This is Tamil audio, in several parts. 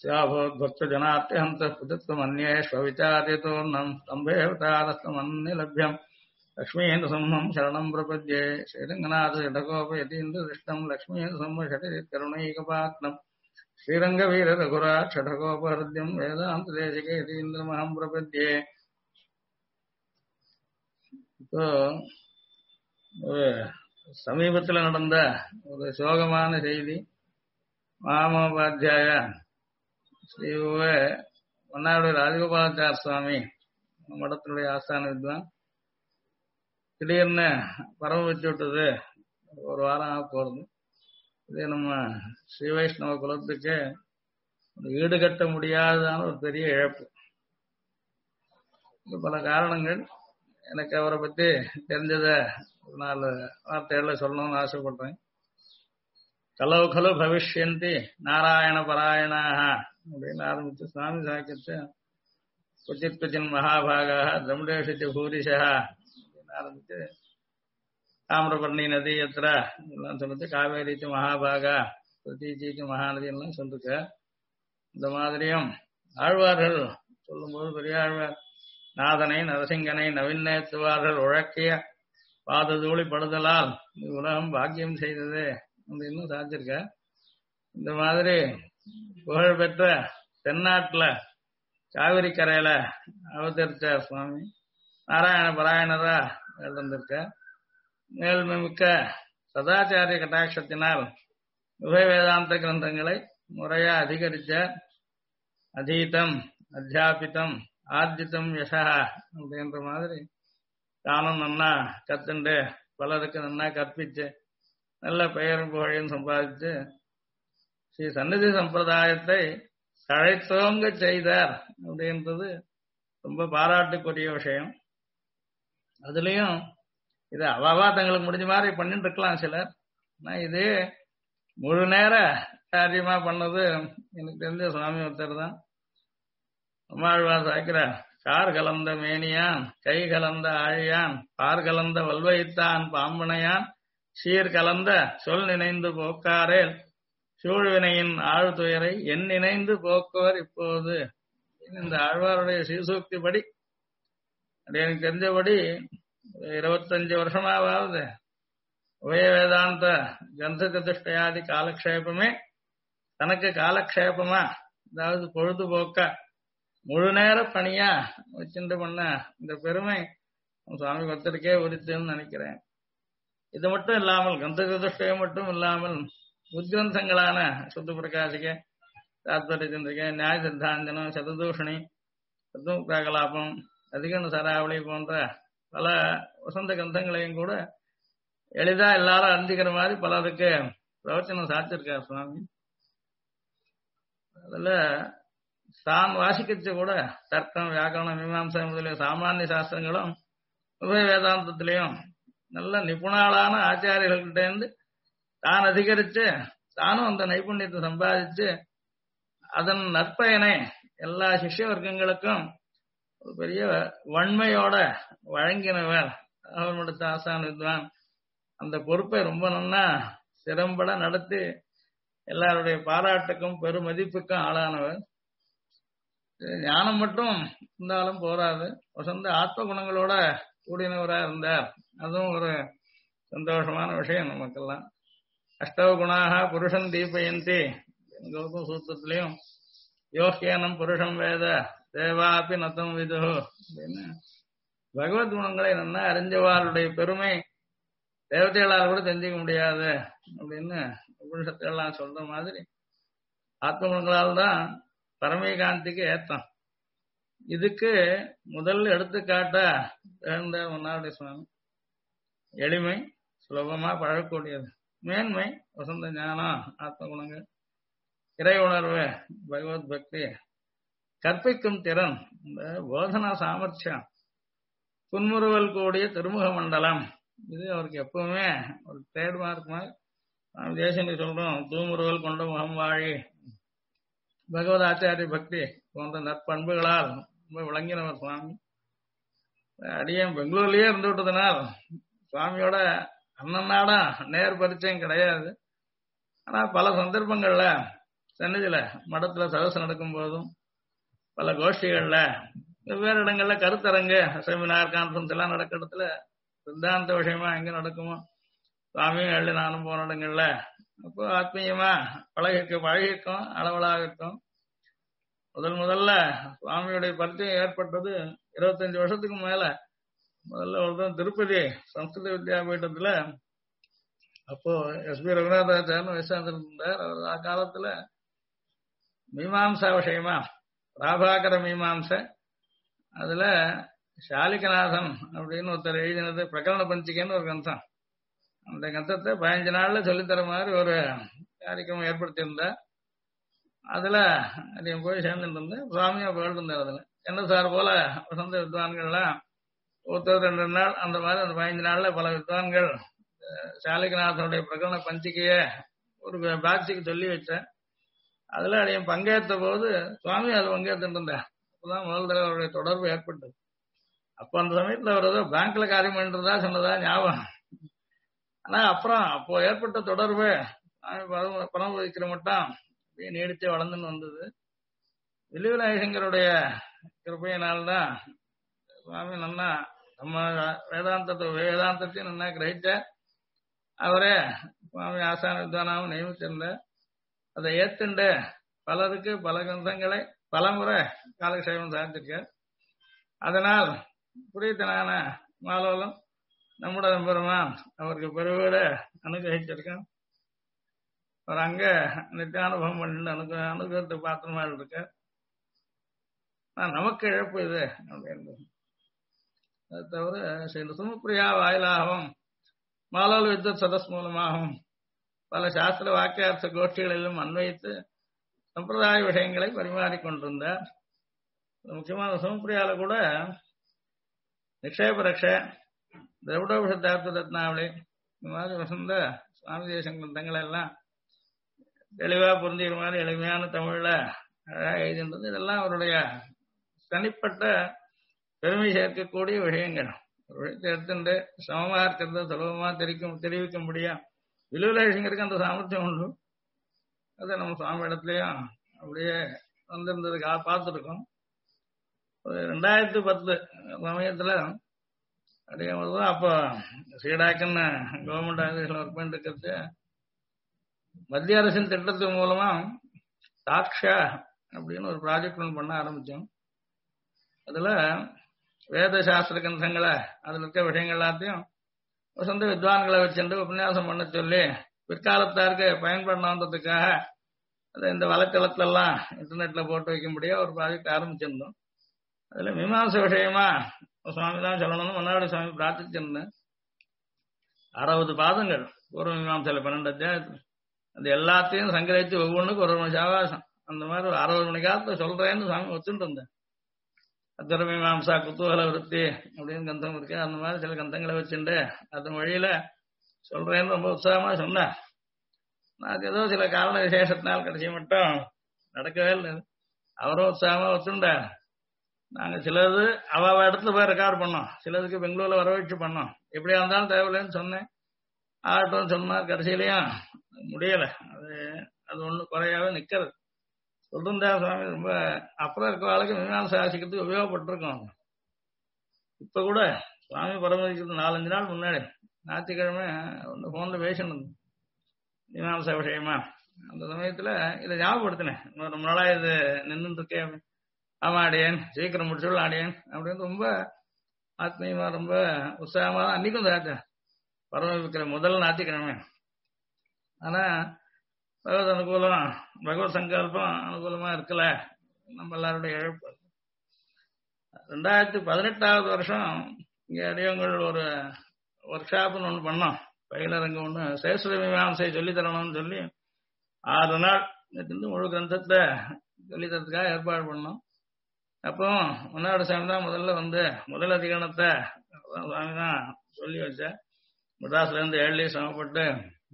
स्याभोद्भक्तजनात्यहन्तः पुतित्वमन्येष्वविचार्यतोऽन्नम् स्तम्भेऽवतारस्तमन्निलभ्यम् लक्ष्मीन्द्रसंहम् शरणम् प्रपद्ये श्रीरङ्गनाथषडकोपयतीन्द्रदृष्टम् लक्ष्मीन्द्रसंहषटिकरुणैकपात्रम् श्रीरङ्गवीररघुराक्षडकोपहृद्यम् वेदान्तदेशिकेतीन्द्रमहम् प्रपद्ये இப்போ சமீபத்தில் நடந்த ஒரு சோகமான செய்தி. மகாமோபாத்தியாய ஸ்ரீ மன்னாருடைய ராஜகோபாலாச்சார சுவாமி மடத்தினுடைய ஆஸ்தான வித்வான் திடீர்னு பரவ வச்சு விட்டது. ஒரு வாரம் ஆக போகிறது. இது நம்ம ஸ்ரீ வைஷ்ணவ குலத்துக்கு ஈடுகட்ட முடியாததான ஒரு பெரிய இழப்பு. பல காரணங்கள். எனக்கு அவரை பற்றி தெரிஞ்சத ஒரு 4 வார்த்தைகள்ல சொல்லணும்னு ஆசைப்படுறேன். கலவு கலு பவிஷ்யந்தி நாராயண பராயணாக அப்படின்னு ஆரம்பிச்சு சுவாமி சாக்கியத்தை குச்சித் குச்சின் மகாபாகா திரமுடேஷிச்சு பூரிஷா அப்படின்னு ஆரம்பிச்சு தாமிரபரணி நதி எத்திர எல்லாம் சொல்லிட்டு காவேரிச்சு மகாபாகா பிரதீச்சிக்கு மகாநதி எல்லாம் சொல்லிருக்க. இந்த மாதிரியும் ஆழ்வார்கள் சொல்லும்போது பெரிய ஆழ்வார் நாதனை நரசிங்கனை நவீனத்துவார்கள் உழக்கிய பாததூளி படுதலால் உலகம் பாக்கியம் செய்தது அப்படின்னு சாதிச்சிருக்க. இந்த மாதிரி புகழ்பெற்ற தென்னாட்டுல காவிரி கரையில அவதரித்த சுவாமி நாராயண பராயணரா இருந்திருக்க. மேல்மிக்க சதாச்சாரிய கட்டாட்சத்தினால் உபய வேதாந்த கிரந்தங்களை முறையா அதிகரிச்ச அதீதம் அத்தியாபித்தம் ஆர்ஜித்தம் யசா அப்படின்ற மாதிரி தானும் நன்னா கத்துண்டு பலருக்கு நன்னா கற்பிச்சு நல்ல பெயரும் புகழையும் சம்பாதிச்சு ஸ்ரீ சந்நிதி சம்பிரதாயத்தை தழைத்தோங்க செய்தார் அப்படின்றது ரொம்ப பாராட்டுக்குரிய விஷயம். அதுலயும் இது அவாவா தங்களுக்கு முடிஞ்ச மாதிரி பண்ணிட்டு இருக்கலாம் சிலர். ஆனா இது முழு நேர காரியமா பண்ணது எனக்கு தெரிஞ்ச சுவாமி ஒருத்தர் தான். அம்மாழ்வார் சாய்க்கிறார். கார் கலந்த மேனியான் கை கலந்த ஆழியான் பார் கலந்த வல்வைத்தான் பாம்பனையான் சீர் கலந்த சொல் நினைந்து போக்காரேல் சூழ்வினையின் ஆழ்துயரை என் நினைந்து போக்குவர் இப்போது. இந்த ஆழ்வாருடைய சீசூக்திப்படி அப்படி எனக்கு தெரிஞ்சபடி 25 வருஷமாவது உபய வேதாந்த கிரந்த சதுஷ்டயாதி காலக்ஷேபமே தனக்கு காலக்ஷேபமா, அதாவது பொழுதுபோக்க முழு நேர பணியா வச்சுட்டு பண்ண இந்த பெருமை சுவாமி பக்தருக்கே உரித்துன்னு நினைக்கிறேன். இது மட்டும் இல்லாமல் கிரந்த சதுஷ்டயம் மட்டும் இல்லாமல் உத்கிரந்தங்களான சுத்த பிரகாசிக்க தாத்பரிய சந்திரிகை நியாய சித்தாந்தனம் சததூஷணி சதுமுக்தாகலாபம் அதிகன சராவளி போன்ற பல வசந்த கிரந்தங்களையும் கூட எளிதா எல்லாரும் அறிஞ்சிக்கிற மாதிரி பலருக்கு பிரவச்சனம் சாத்திருக்கார் சுவாமி. அதுல தான் வாசிக்கச்சு கூட தர்க்கம் வியாக்கரணம் மீமாம்சை முதலிய சாமானிய சாஸ்திரங்களும் உபய வேதாந்தத்திலையும் நல்ல நிபுணாளான ஆச்சாரியர்கள்கிட்ட இருந்து தான் அதிகரிச்சு தானும் அந்த நைபுண்ணியத்தை சம்பாதிச்சு அதன் நற்பயனை எல்லா சிஷ்ய வர்க்கங்களுக்கும் ஒரு பெரிய வன்மையோட வழங்கினவர் அவர்களுடைய ஆசான வித்வான். அந்த பொறுப்பை ரொம்ப நன்னா சிறம்பட நடத்தி எல்லாருடைய பாராட்டுக்கும் பெருமதிப்புக்கும் ஆளானவர். ஞானம் மட்டும் இருந்தாலும் போராது, வசந்த ஆத்ம குணங்களோட கூடினவரா இருந்தார். அதுவும் ஒரு சந்தோஷமான விஷயம் நமக்கெல்லாம். அஷ்டவ குணாக புருஷன் தீபயந்தி கௌதம் சூத்திரத்திலையும் யோகியானம் புருஷம் வேத தேவாபி நத்தம் விது அப்படின்னு பகவத் குணங்களை நன்னா அறிஞ்சவாளுடைய பெருமை தேவதைகளால் கூட தெரிஞ்சுக்க முடியாது அப்படின்னு உபனிஷத்துலாம் சொல்ற மாதிரி ஆத்ம குணங்களால் தான் பரமேகாந்திக்கு ஏத்தம். இதுக்கு முதல் எடுத்துக்காட்ட எழுந்த மன்னாருடைய சுவாமி. எளிமை சுலபமா பழகக்கூடியது, மேன்மை வசந்த ஞானம் ஆத்ம குணங்கள், இறை உணர்வு பகவத் பக்தி, கற்பிக்கும் திறன், இந்த போதனா சாமர்த்தியம், புன்முறுவல் கூடிய திருமுக மண்டலம். இது அவருக்கு எப்பவுமே ஒரு ட்ரேட்மார்க் மாதிரி. தேசனுக்கு சொல்றோம் தூமுறுவல் கொண்ட முகம் வாழி. பகவத் ஆச்சாரிய பக்தி போன்ற நற்பண்புகளால் ரொம்ப விளங்கினவர் சுவாமி. அடியேன் பெங்களூர்லயே இருந்து விட்டதுனால் சுவாமியோட அண்ணனாடா நேர் பரிச்சயம் கிடையாது. ஆனா பல சந்தர்ப்பங்கள்ல சன்னதியில மடத்துல சதசு நடக்கும் போதும் பல கோஷ்டிகள்ல வெவ்வேறு இடங்கள்ல கருத்தரங்கு செமினார் கான்ஃபரன்ஸ் எல்லாம் நடக்கிற இடத்துல சித்தாந்த விஷயமா எங்க நடக்குமோ சுவாமியும் எழுதி நானும் போன இடங்கள்ல அப்போ ஆத்மீயமா பழகிருக்கும் அளவலாகட்டும். முதல்ல சுவாமியுடைய பரிச்சயம் ஏற்பட்டது 25 வருஷத்துக்கு மேல. முதல்ல ஒரு திருப்பதி சம்ஸ்கிருத வித்யாபீட்டத்துல அப்போ எஸ்பி ரகுநாதாச்சார்னு விசாந்திருந்தார். அவர் ஆ காலத்துல மீமாம்சா விஷயமா ராபாகர மீமாம்சை அதுல ஷாலிகநாதன் அப்படின்னு ஒருத்தர் எழுதினது பிரகரண பஞ்சிகைன்னு ஒரு கந்தம். அந்த கந்தத்தை 15 நாள்ல சொல்லித்தர மாதிரி ஒரு காரியக்கிரமம் ஏற்படுத்தியிருந்தார். அதுல அதையும் போய் சேர்ந்துட்டு இருந்தேன். சுவாமியா போயிருந்தார். அதுல என்ன சார் போல வசந்த வித்வான்கள்லாம் ஒருத்தர் 2 நாள் அந்த மாதிரி அந்த 15 நாள்ல பல வித்வான்கள் ஷாலிகநாதனுடைய பிரகரண பஞ்சிகைய ஒரு பாட்சிக்கு சொல்லி வச்சேன். அதுல அதையும் பங்கேற்ற போது சுவாமி அது பங்கேற்றுட்டு இருந்தார். அப்பதான் முதல் தடவை அவருடைய தொடர்பு ஏற்பட்டது. அப்ப அந்த சமயத்துல அவர் ஏதோ பேங்க்ல காரியம் பண்ணிருந்தா சொன்னதா ஞாபகம். ஆனா அப்புறம் அப்போ ஏற்பட்ட தொடர்பு பரமபதிக்கிற மட்டும் அப்படியே நீடித்து வளர்ந்துன்னு வந்தது. வில்லுவிநாயகருடைய கிருப்பையினால்தான் சுவாமி நன்னா நம்ம வேதாந்தத்தையும் நன்னா கிரகிச்ச அவரே சுவாமி ஆசான வித்வானாவும் நியமிச்சிருந்தார். அதை ஏத்துண்டு பலருக்கு பல கிரந்தங்களை பலமுறை காலக்ஷேபம் சாதிச்சிருக்கார். அதனால் புரியத்தனான மாலோலம் நம்முடைய பெருமான் அவருக்கு பெருவீட அனுகிரகிச்சிருக்கான். அவர் அங்க நித்தியானுபவம் பண்ணிட்டு அனுகிரகத்தை பாத்திரமா இருக்க நமக்கு இழப்பு இது அப்படின்னு. அது தவிர ஸ்ரீ சுமப்பிரியா வாயிலாகவும் மாலோல வித்வத் சதஸ் மூலமாகவும் பல சாஸ்திர வாக்கியார்த்த கோஷ்டிகளிலும் அன்வைத்து சம்பிரதாய விஷயங்களை பரிமாறிக்கொண்டிருந்தார். முக்கியமான சுமப்பிரியால கூட நிக்ஷேப ரக்ஷ திரவிடோபஷத்தார்த்த ரத்னாவளி இந்த மாதிரி வசந்த சுவாமி தேசங்கள் எல்லாம் தெளிவா புரிஞ்சுக்கிற மாதிரி எளிமையான தமிழ்ல அழகாக எழுதின்றது. இதெல்லாம் அவருடைய தனிப்பட்ட பெருமை சேர்க்கக்கூடிய விஷயங்கள். ஒரு விஷயத்தை எடுத்துட்டு சமமா இருக்கிறத சுலபமா தெரிவிக்க முடியும். விலுவிலேஷங்கருக்கு அந்த சாமர்த்தியம் உண்டு. அதை நம்ம சுவாமி இடத்துலயும் அப்படியே வந்திருந்ததுக்கு பார்த்துருக்கோம். 2010 சமயத்துல அப்படியே அப்போ சீடாக்குன்னு கவர்மெண்ட் ஆஃபீஸ்ல ஒர்க் பண்ணிட்டு இருக்கிறது மத்திய அரசின் திட்டத்து மூலமா சாக்ஷா அப்படின்னு ஒரு ப்ராஜெக்ட் ஒன்று பண்ண ஆரம்பிச்சோம். அதுல வேத சாஸ்திர கிரந்தங்களை அதுல இருக்க விஷயங்கள் எல்லாத்தையும் சொந்த வித்வான்களை வச்சுட்டு உபன்யாசம் பண்ண சொல்லி பிற்காலத்தாருக்கு பயன்படணுன்றதுக்காக அதை இந்த வலைத்தளத்துல எல்லாம் இன்டர்நெட்ல போட்டு வைக்க முடியாது ஒரு ப்ராஜெக்ட் ஆரம்பிச்சிருந்தோம். அதுல மீமாசை விஷயமா சுவாமி தான் சொல்லணும்னு மன்னாடி சுவாமி பிரார்த்திச்சிருந்தேன். 60 பாதங்கள் பூர்வ மீமாசையில 12 அத்தியாயத்துல அது எல்லாத்தையும் சங்கரித்து ஒவ்வொன்றுக்கு ஒரு மணி சாவாசம் அந்த மாதிரி ஒரு 60 மணி காலத்துல சொல்றேன்னு சுவாமி ஒத்துட்டு இருந்தேன். அத்தர மீமாசா குத்தூகல விருத்தி அப்படின்னு கந்தம் இருக்கு. அந்த மாதிரி சில கந்தங்களை வச்சுட்டு அதன் வழியில சொல்றேன்னு ரொம்ப உற்சாகமா சொன்னேன். నాకు ஏதோ சில காரண விசேஷத்தினால் கடைசி மட்டும் நடக்கவே இல்லை. அவரும் உற்சாகமா ஒத்துண்டார். நாங்க சிலது அவ இடத்துல போய் ரெக்கார்ட் பண்ணோம், சிலதுக்கு பெங்களூர்ல வர வச்சு பண்ணோம். எப்படியா இருந்தாலும் தேவையில்லைன்னு சொன்னேன். ஆகட்டும் சொன்னார். கடைசியிலையும் முடியல. அது ஒண்ணு குறையாவே நிக்கிறது. சொல்றா சுவாமி ரொம்ப அப்புறம் இருக்க ஆளுக்கு மீமாசை ஆசிக்கிறதுக்கு உபயோகப்பட்டிருக்கோம். இப்ப கூட சுவாமி பரமதிக்கிறது 4-5 நாள் முன்னாடி ஞாயிற்றுக்கிழமை ஒன்று போன்ல பேசணும் மீமாசை விஷயமா. அந்த சமயத்துல இதை ஞாபகப்படுத்தினேன். ரொம்ப நாளா இது நின்று இருக்கேன். ஆமா அடியேன் சீக்கிரம் முடிச்சுள்ள அடியேன் அப்படின்னு ரொம்ப ஆத்மீயமா ரொம்ப உற்சாகமா தான் அன்னைக்கும் தாத்தேன் பரமதிக்கிற முதல் ஞாயிற்றுக்கிழமை. ஆனா பகவத் அனுகூலம் பகவத் சங்கல்பம் அனுகூலமா இருக்கல. நம்ம எல்லாருடைய இழப்பு. 2018 வருஷம் இங்க அடியவங்கள் ஒரு ஒர்க் ஷாப்னு ஒண்ணு பண்ணோம். பயிலரங்கம் ஒண்ணு சேஸ்வர மீமாசை சொல்லி தரணும்னு சொல்லி 6 நாள் முழு கிரந்தத்தை சொல்லி தரத்துக்காக ஏற்பாடு பண்ணோம். அப்போ முன்னாடி சாமி தான் முதல்ல வந்து முதல் அதிகரணத்தை சுவாமி தான் சொல்லி வச்சேன். மெட்ராஸ்ல இருந்து 7 சமப்பட்டு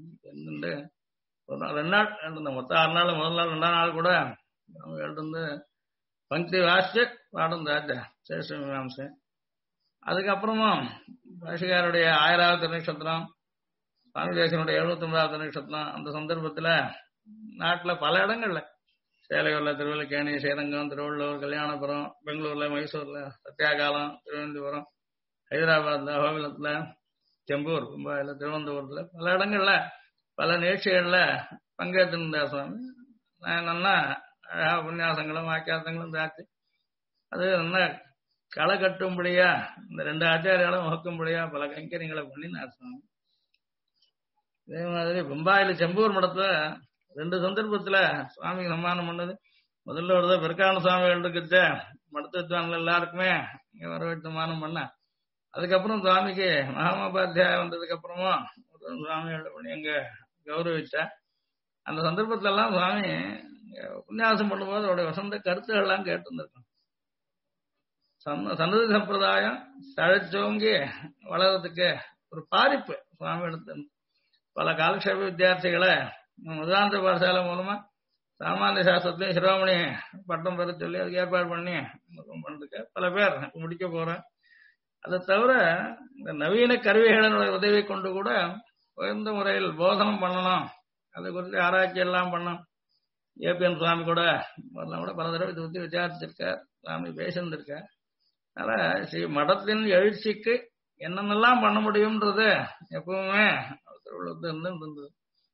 2 நாள் எழுந்த மொத்தம் 6 நாள். முதல் நாள் 2ஆம் நாள் கூட எழுந்து பங்கி வாசிச்சு பாடம் தாச்ச சேஷ மீமாசை. அதுக்கப்புறமும் பாஷிகாருடைய 1000வது நட்சத்திரம் சுவாமி தேசனுடைய 79வது நட்சத்திரம் அந்த சந்தர்ப்பத்துல நாட்டுல பல இடங்கள்ல சேலையூர்ல, திருவல்லிக்கேணி, ஸ்ரீரங்கம், திருவள்ளூர், கல்யாணபுரம், பெங்களூர்ல, மைசூர்ல, சத்தியாகாலம், திருவனந்தபுரம், ஹைதராபாத்ல, கோகுலத்துல, செம்பூர், மும்பாயில, திருவனந்தபுரத்துல பல இடங்கள்ல பல நிகழ்ச்சிகள்ல பங்கேற்றிருந்தார் சுவாமி. நல்லா அழகா உபன்யாசங்களும் வாக்கியார்த்தங்களும் தாச்சு. அது நல்லா களை கட்டும்படியா இந்த 2 ஆச்சாரியாலும் வகுக்கும்படியா பல கைங்கரியங்களை பண்ணினார் சுவாமி. அதே மாதிரி மும்பாயில செம்பூர் மடத்துல 2 சந்தர்ப்பத்துல சுவாமிக்கு சம்மானம் பண்ணது. முதல்ல ஒரு பெருக்கான சுவாமிகள் இருக்குச்ச மடத்துவங்கள் எல்லாருக்குமே இங்க வரவேற்று சம்மானம் பண்ண. அதுக்கப்புறம் சுவாமிக்கு மகாமோபாத்தியாயம் வந்ததுக்கு அப்புறமும் ஒரு சுவாமிகள் பண்ணி அங்க கௌரவிச்சா. அந்த சந்தர்ப்பத்துல எல்லாம் சுவாமி உபன்யாசம் பண்ணும்போது அவருடைய வசந்த கருத்துகள் எல்லாம் கேட்டு இருந்திருக்கோம். சன்னதி சம்பிரதாயம் தழைச்சோங்கி வளர்றதுக்கு ஒரு பாதிப்பு சுவாமி எடுத்து பல காலக்ஷேப வித்தியார்த்திகளை முதலாந்த பாடசாலை மூலமா சாமானிய சாஸ்திரத்தையும் சிரோமணி பட்டம் பெற சொல்லி அதுக்கு ஏற்பாடு பண்ணி பண்றதுக்கு பல பேர் முடிக்க போறேன். அதை தவிர இந்த நவீன கருவிகளினுடைய உதவி கொண்டு கூட உயர்ந்த முறையில் போதனம் பண்ணணும், அதை குறித்து ஆராய்ச்சி எல்லாம் பண்ணணும். ஏபிஎன் சுவாமி கூட பல தடவை இதை பற்றி விசாரிச்சிருக்கார், சுவாமி பேசியிருந்திருக்கார். அதனால ஸ்ரீ மடத்தின் எழுச்சிக்கு என்னென்னலாம் பண்ண முடியும்ன்றது எப்பவுமே இருந்தது.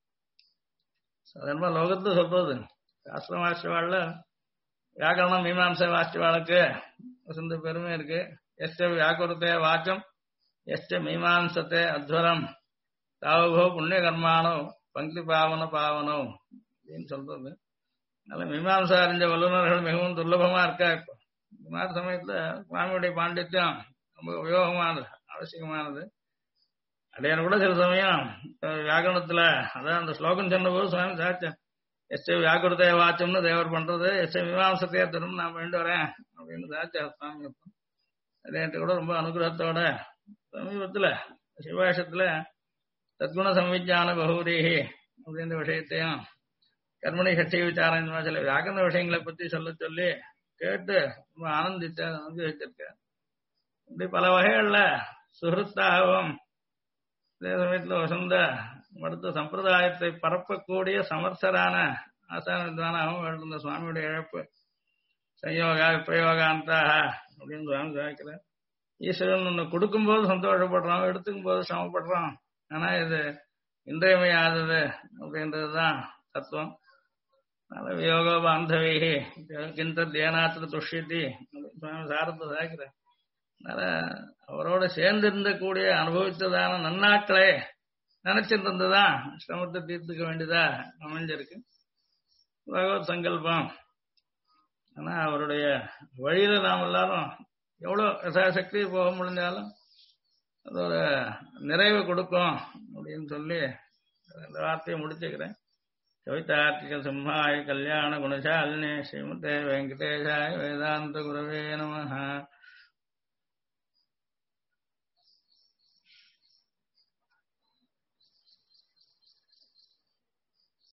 சாதாரணமா லோகத்தை சொல்றது சாஸ்திரம் வாசிவாள்ல வியாக்கரணம் மீமாம்சை வாசிவாளுக்கு வசந்த பெருமை இருக்கு. எஸ்ட வியாக்குரத்தே வாச்சம் எஸ்ட மீமாம்சத்தே அத்வரம் தாவகோ புண்ணிய கர்மானோ பங்கி பாவனோ அப்படின்னு சொல்றது. அதனால மீமாம்சா அறிஞ்ச வல்லுநர்கள் மிகவும் துர்லபமா இருக்கா. இப்போ இந்த மாதிரி சமயத்துல சுவாமியுடைய பாண்டித்யம் ரொம்ப உபயோகமானது, அவசியமானது. அடையாள கூட சில சமயம் வியாக்கரணத்துல அதான் அந்த ஸ்லோகம் சொன்னபோது சுவாமி சாச்சேன் எஸ்ட வியாக்குரத்தைய வாச்சம்னு தேவர் பண்றது, எஸ்ட மீமாம்சத்தையே தரும் நான் வேண்டு வரேன் அப்படின்னு சாச்சா சுவாமி. அதேட்டு கூட ரொம்ப அனுகிரகத்தோட சமீபத்துல சிவாஷத்துல தத்குண சம்விஜான பகூரீஹி அப்படின்ற விஷயத்தையும் கர்மணி சக்தி விசாரம் சில வியாக்கரண விஷயங்களை பத்தி சொல்ல சொல்லி கேட்டு ரொம்ப ஆனந்தித்த அனுபவிச்சிருக்கேன். இப்படி பல வகைகள்ல சுகிருத்தாகவும் அதே சமயத்துல வசந்த மருத்துவ சம்பிரதாயத்தை பரப்பக்கூடிய சமர்த்தரான ஆசான வித்வானாகவும் இருந்த சுவாமியுடைய இழப்பு சயோகா பிரயோகாந்தாக அப்படின்னு சுவாமி சாதிக்கிறார். ஈஸ்வரன் ஒன்று கொடுக்கும்போது சந்தோஷப்படுறோம், எடுத்துக்கும் போது சமப்படுறோம். ஆனா இது இன்றியமையாதது அப்படின்றதுதான் தத்துவம். அதனால யோகா பாந்தவி கிந்த தியானாத்திர துஷ்யத்தி அப்படின்னு சுவாமி சாரத்தை சாய்க்கிறார். அதனால அவரோட சேர்ந்து இருந்தக்கூடிய அனுபவித்ததான நன்னாட்களே நினைச்சிட்டு இருந்ததுதான் சிரமத்தை தீர்த்துக்க வேண்டியதா அமைஞ்சிருக்கு. பகவத் சங்கல்பம். ஆனா அவருடைய வழியில நாம் எல்லாரும் எவ்வளவு யசாசக்தி போக முடிஞ்சாலும் அது ஒரு நிறைவு கொடுக்கும் அப்படின்னு சொல்லி இந்த வார்த்தையை முடிச்சுக்கிறேன். கவிதார்த்திக சிம்ஹாய கல்யாண குணசாலினே ஸ்ரீமதே வெங்கடேஷாய வேதாந்த குரவே நமஹ.